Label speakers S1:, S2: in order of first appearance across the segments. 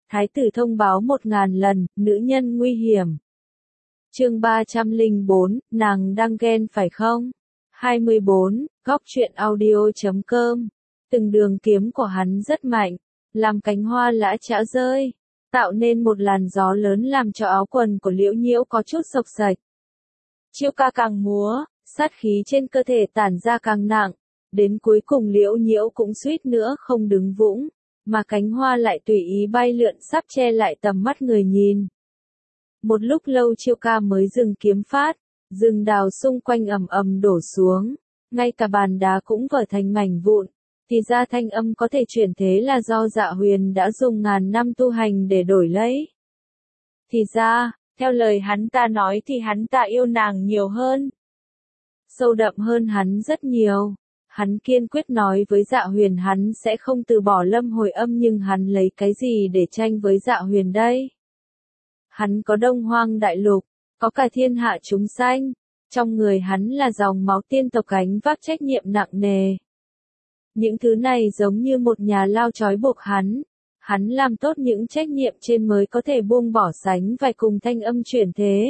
S1: Thái tử thông báo 1000 lần, nữ nhân nguy hiểm. Chương 304, nàng đang ghen phải không? 24, góc truyện audio.com. Từng đường kiếm của hắn rất mạnh, làm cánh hoa lã chã rơi, tạo nên một làn gió lớn làm cho áo quần của Liễu Nhiễu có chút xộc xạch. Chiêu ca càng múa, sát khí trên cơ thể tản ra càng nặng, đến cuối cùng Liễu Nhiễu cũng suýt nữa không đứng vững, mà cánh hoa lại tùy ý bay lượn sắp che lại tầm mắt người nhìn. Một lúc lâu Chiêu ca mới dừng kiếm phát, rừng đào xung quanh ầm ầm đổ xuống, ngay cả bàn đá cũng vỡ thành mảnh vụn. Thì ra thanh âm có thể chuyển thế là do Dạ Huyền đã dùng ngàn năm tu hành để đổi lấy. Thì ra, theo lời hắn ta nói thì hắn ta yêu nàng nhiều hơn, sâu đậm hơn hắn rất nhiều. Hắn kiên quyết nói với Dạ Huyền hắn sẽ không từ bỏ Lâm Hồi Âm, nhưng hắn lấy cái gì để tranh với Dạ Huyền đây? Hắn có Đông Hoang Đại Lục, có cả thiên hạ chúng sanh, trong người hắn là dòng máu tiên tộc gánh vác trách nhiệm nặng nề. Những thứ này giống như một nhà lao trói buộc hắn làm tốt những trách nhiệm trên mới có thể buông bỏ sánh vai cùng thanh âm chuyển thế.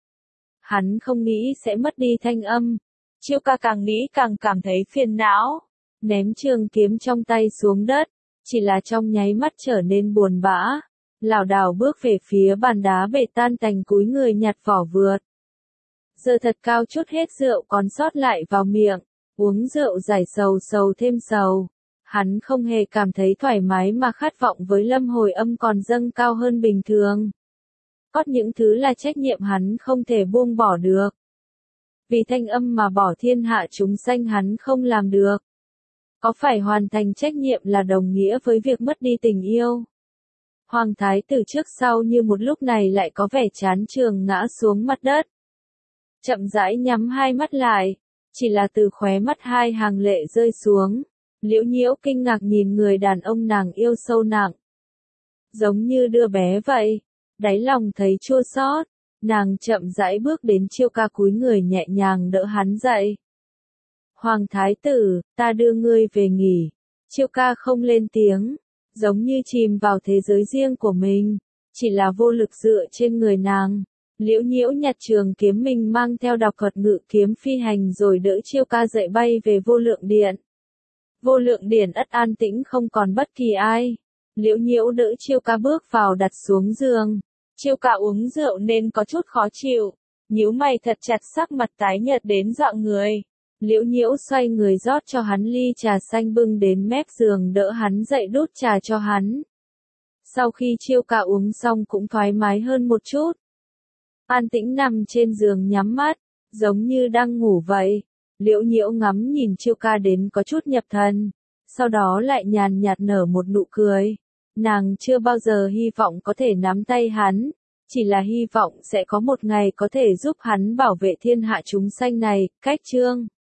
S1: Hắn không nghĩ sẽ mất đi thanh âm. Chiêu ca càng nghĩ càng cảm thấy phiền não, ném trường kiếm trong tay xuống đất, chỉ là trong nháy mắt trở nên buồn bã, lảo đảo bước về phía bàn đá bể tan tành, cúi người nhặt vỏ vượt. Giờ thật cao chút hết rượu còn sót lại vào miệng, uống rượu giải sầu sầu thêm sầu. Hắn không hề cảm thấy thoải mái mà khát vọng với Lâm Hồi Âm còn dâng cao hơn bình thường. Có những thứ là trách nhiệm hắn không thể buông bỏ được. Vì thanh âm mà bỏ thiên hạ chúng sanh hắn không làm được. Có phải hoàn thành trách nhiệm là đồng nghĩa với việc mất đi tình yêu? Hoàng thái tử trước sau như một lúc này lại có vẻ chán chường ngã xuống mặt đất. Chậm rãi nhắm hai mắt lại, chỉ là từ khóe mắt hai hàng lệ rơi xuống. Liễu Nhiễu kinh ngạc nhìn người đàn ông nàng yêu sâu nặng. Giống như đứa bé vậy, đáy lòng thấy chua xót. Nàng chậm rãi bước đến Chiêu ca, cúi người nhẹ nhàng đỡ hắn dậy. Hoàng thái tử, ta đưa ngươi về nghỉ. Chiêu ca không lên tiếng, giống như chìm vào thế giới riêng của mình, chỉ là vô lực dựa trên người nàng. Liễu Nhiễu nhặt trường kiếm mình mang theo đọc thuật ngự kiếm phi hành rồi đỡ Chiêu ca dậy bay về vô lượng điện. Vô lượng điện ất an tĩnh không còn bất kỳ ai. Liễu Nhiễu đỡ Chiêu ca bước vào đặt xuống giường. Chiêu ca uống rượu nên có chút khó chịu, nhíu mày thật chặt, sắc mặt tái nhợt đến dọa người. Liễu Nhiễu xoay người rót cho hắn ly trà xanh bưng đến mép giường đỡ hắn dậy đút trà cho hắn. Sau khi Chiêu ca uống xong cũng thoải mái hơn một chút. An tĩnh nằm trên giường nhắm mắt, giống như đang ngủ vậy. Liễu Nhiễu ngắm nhìn Chiêu ca đến có chút nhập thần, sau đó lại nhàn nhạt nở một nụ cười. Nàng chưa bao giờ hy vọng có thể nắm tay hắn, chỉ là hy vọng sẽ có một ngày có thể giúp hắn bảo vệ thiên hạ chúng sanh này. Cách chương